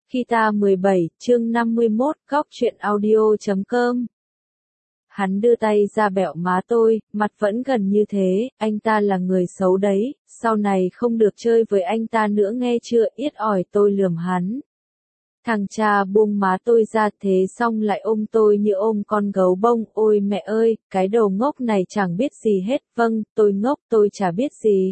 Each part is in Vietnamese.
Khi ta 17, chương 51, góc truyện audio.com. Hắn đưa tay ra bẹo má tôi, mặt vẫn gần như thế, anh ta là người xấu đấy, sau này không được chơi với anh ta nữa nghe chưa, yết ỏi tôi lườm hắn. Thằng cha buông má tôi ra thế xong lại ôm tôi như ôm con gấu bông, ôi mẹ ơi, cái đầu ngốc này chẳng biết gì hết, vâng, tôi ngốc, tôi chả biết gì.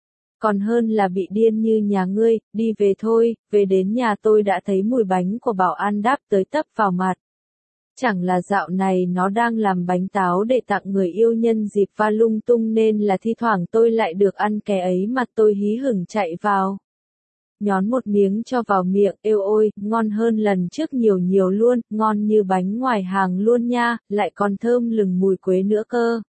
Còn hơn là bị điên như nhà ngươi, đi về thôi, về đến nhà tôi đã thấy mùi bánh của bảo an đáp tới tấp vào mặt. Chẳng là dạo này nó đang làm bánh táo để tặng người yêu nhân dịp va lung tung nên là thi thoảng tôi lại được ăn cái ấy mà tôi hí hửng chạy vào. Nhón một miếng cho vào miệng, êu ôi, ngon hơn lần trước nhiều nhiều luôn, ngon như bánh ngoài hàng luôn nha, lại còn thơm lừng mùi quế nữa cơ.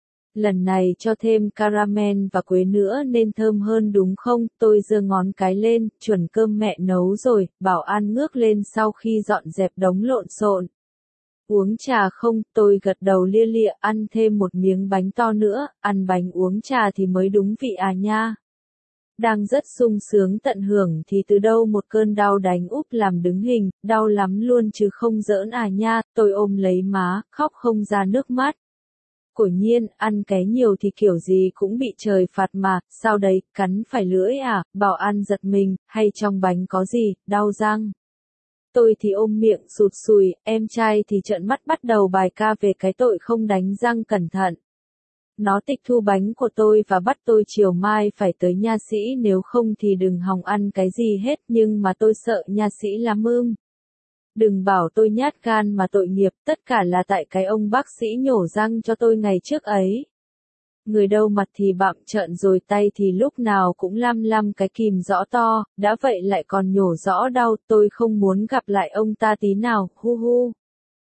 Lần này cho thêm caramel và quế nữa nên thơm hơn đúng không? Tôi giơ ngón cái lên, chuẩn cơm mẹ nấu rồi, bảo an ngước lên sau khi dọn dẹp đống lộn xộn. Uống trà không? Tôi gật đầu lia lịa, ăn thêm một miếng bánh to nữa, ăn bánh uống trà thì mới đúng vị à nha. Đang rất sung sướng tận hưởng thì từ đâu một cơn đau đánh úp làm đứng hình, đau lắm luôn chứ không giỡn à nha, tôi ôm lấy má, khóc không ra nước mắt. Quả nhiên, ăn cái nhiều thì kiểu gì cũng bị trời phạt mà, sao đấy, cắn phải lưỡi à, bảo an giật mình, hay trong bánh có gì, đau răng. Tôi thì ôm miệng sụt sùi, em trai thì trợn mắt bắt đầu bài ca về cái tội không đánh răng cẩn thận. Nó tịch thu bánh của tôi và bắt tôi chiều mai phải tới nha sĩ nếu không thì đừng hòng ăn cái gì hết nhưng mà tôi sợ nha sĩ lắm ưm. Đừng bảo tôi nhát gan mà tội nghiệp, tất cả là tại cái ông bác sĩ nhổ răng cho tôi ngày trước ấy. Người đâu mặt thì bặm trợn rồi tay thì lúc nào cũng lăm lăm cái kìm rõ to, đã vậy lại còn nhổ rõ đau, tôi không muốn gặp lại ông ta tí nào, hu hu.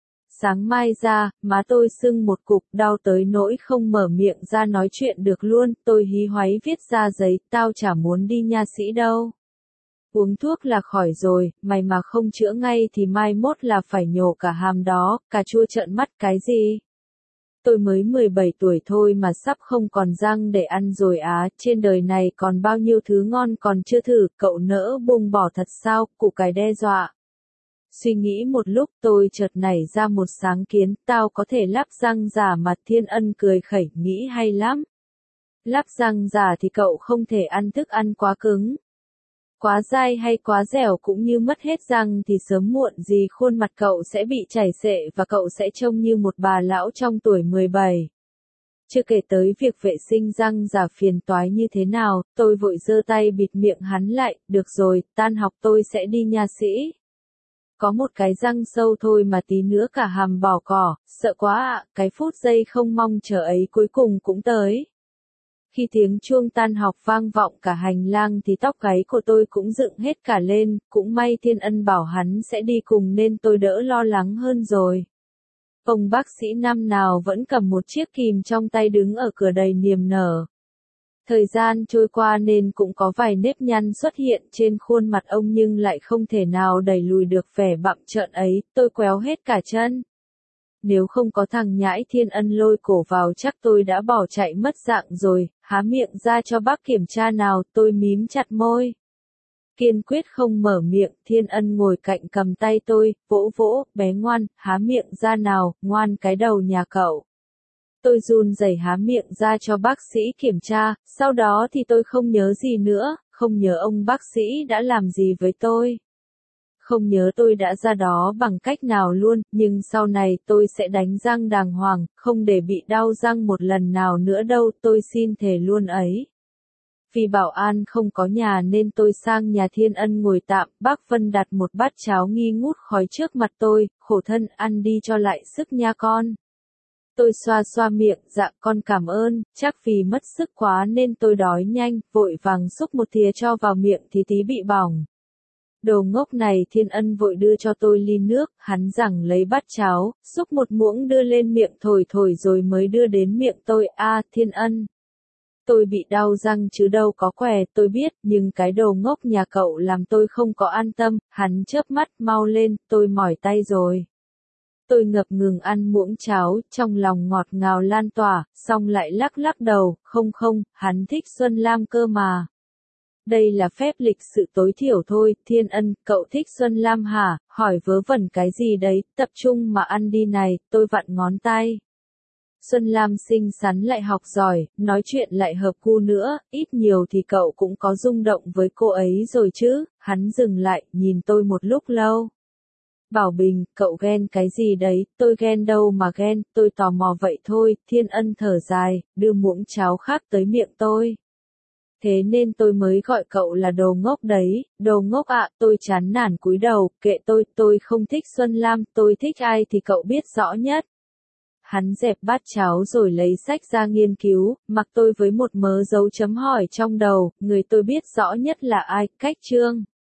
Sáng mai ra, má tôi sưng một cục đau tới nỗi không mở miệng ra nói chuyện được luôn, tôi hí hoáy viết ra giấy, tao chả muốn đi nha sĩ đâu. Uống thuốc là khỏi rồi, mày mà không chữa ngay thì mai mốt là phải nhổ cả hàm đó, cà chua trợn mắt cái gì. Tôi mới 17 tuổi thôi mà sắp không còn răng để ăn rồi á, trên đời này còn bao nhiêu thứ ngon còn chưa thử, cậu nỡ buông bỏ thật sao, củ cải đe dọa. Suy nghĩ một lúc tôi chợt nảy ra một sáng kiến, tao có thể lắp răng giả mà Thiên Ân cười khẩy, nghĩ hay lắm. Lắp răng giả thì cậu không thể ăn thức ăn quá cứng. Quá dai hay quá dẻo cũng như mất hết răng thì sớm muộn gì khuôn mặt cậu sẽ bị chảy xệ và cậu sẽ trông như một bà lão trong tuổi 17. Chưa kể tới việc vệ sinh răng giả phiền toái như thế nào, tôi vội giơ tay bịt miệng hắn lại, được rồi, tan học tôi sẽ đi nha sĩ. Có một cái răng sâu thôi mà tí nữa cả hàm bỏ cỏ, sợ quá ạ, cái phút giây không mong chờ ấy cuối cùng cũng tới. Khi tiếng chuông tan học vang vọng cả hành lang thì tóc gáy của tôi cũng dựng hết cả lên, cũng may Thiên Ân bảo hắn sẽ đi cùng nên tôi đỡ lo lắng hơn rồi. Ông bác sĩ năm nào vẫn cầm một chiếc kìm trong tay đứng ở cửa đầy niềm nở. Thời gian trôi qua nên cũng có vài nếp nhăn xuất hiện trên khuôn mặt ông nhưng lại không thể nào đẩy lùi được vẻ bặm trợn ấy, tôi quéo hết cả chân. Nếu không có thằng nhãi Thiên Ân lôi cổ vào chắc tôi đã bỏ chạy mất dạng rồi, há miệng ra cho bác kiểm tra nào, tôi mím chặt môi. Kiên quyết không mở miệng, Thiên Ân ngồi cạnh cầm tay tôi, vỗ vỗ, bé ngoan, há miệng ra nào, ngoan cái đầu nhà cậu. Tôi run rẩy há miệng ra cho bác sĩ kiểm tra, sau đó thì tôi không nhớ gì nữa, không nhớ ông bác sĩ đã làm gì với tôi. Không nhớ tôi đã ra đó bằng cách nào luôn, nhưng sau này tôi sẽ đánh răng đàng hoàng, không để bị đau răng một lần nào nữa đâu, tôi xin thề luôn ấy. Vì bảo an không có nhà nên tôi sang nhà Thiên Ân ngồi tạm, bác Vân đặt một bát cháo nghi ngút khói trước mặt tôi, khổ thân ăn đi cho lại sức nha con. Tôi xoa xoa miệng, dạ con cảm ơn, chắc vì mất sức quá nên tôi đói nhanh, vội vàng xúc một thìa cho vào miệng thì tí bị bỏng. Đồ ngốc này Thiên Ân vội đưa cho tôi ly nước, hắn giằng lấy bát cháo, xúc một muỗng đưa lên miệng thổi thổi rồi mới đưa đến miệng tôi, Thiên Ân. Tôi bị đau răng chứ đâu có què, tôi biết, nhưng cái đồ ngốc nhà cậu làm tôi không có an tâm, hắn chớp mắt, mau lên, tôi mỏi tay rồi. Tôi ngập ngừng ăn muỗng cháo, trong lòng ngọt ngào lan tỏa, xong lại lắc lắc đầu, không, hắn thích Xuân Lam cơ mà. Đây là phép lịch sự tối thiểu thôi. Thiên Ân, cậu thích Xuân Lam hả? Hỏi vớ vẩn cái gì đấy, tập trung mà ăn đi này, tôi vặn ngón tay. Xuân Lam xinh xắn lại học giỏi, nói chuyện lại hợp gu nữa, ít nhiều thì cậu cũng có rung động với cô ấy rồi chứ. Hắn dừng lại, nhìn tôi một lúc lâu. Bảo Bình, cậu ghen cái gì đấy, tôi ghen đâu mà ghen, tôi tò mò vậy thôi. Thiên Ân thở dài, đưa muỗng cháo khác tới miệng tôi. Thế nên tôi mới gọi cậu là đồ ngốc đấy. Đồ ngốc ạ. Tôi chán nản cúi đầu, kệ tôi không thích Xuân Lam, tôi thích ai thì cậu biết rõ nhất. Hắn dẹp bát cháo rồi lấy sách ra nghiên cứu, mặc tôi với một mớ dấu chấm hỏi trong đầu, người tôi biết rõ nhất là ai, Cách Trương.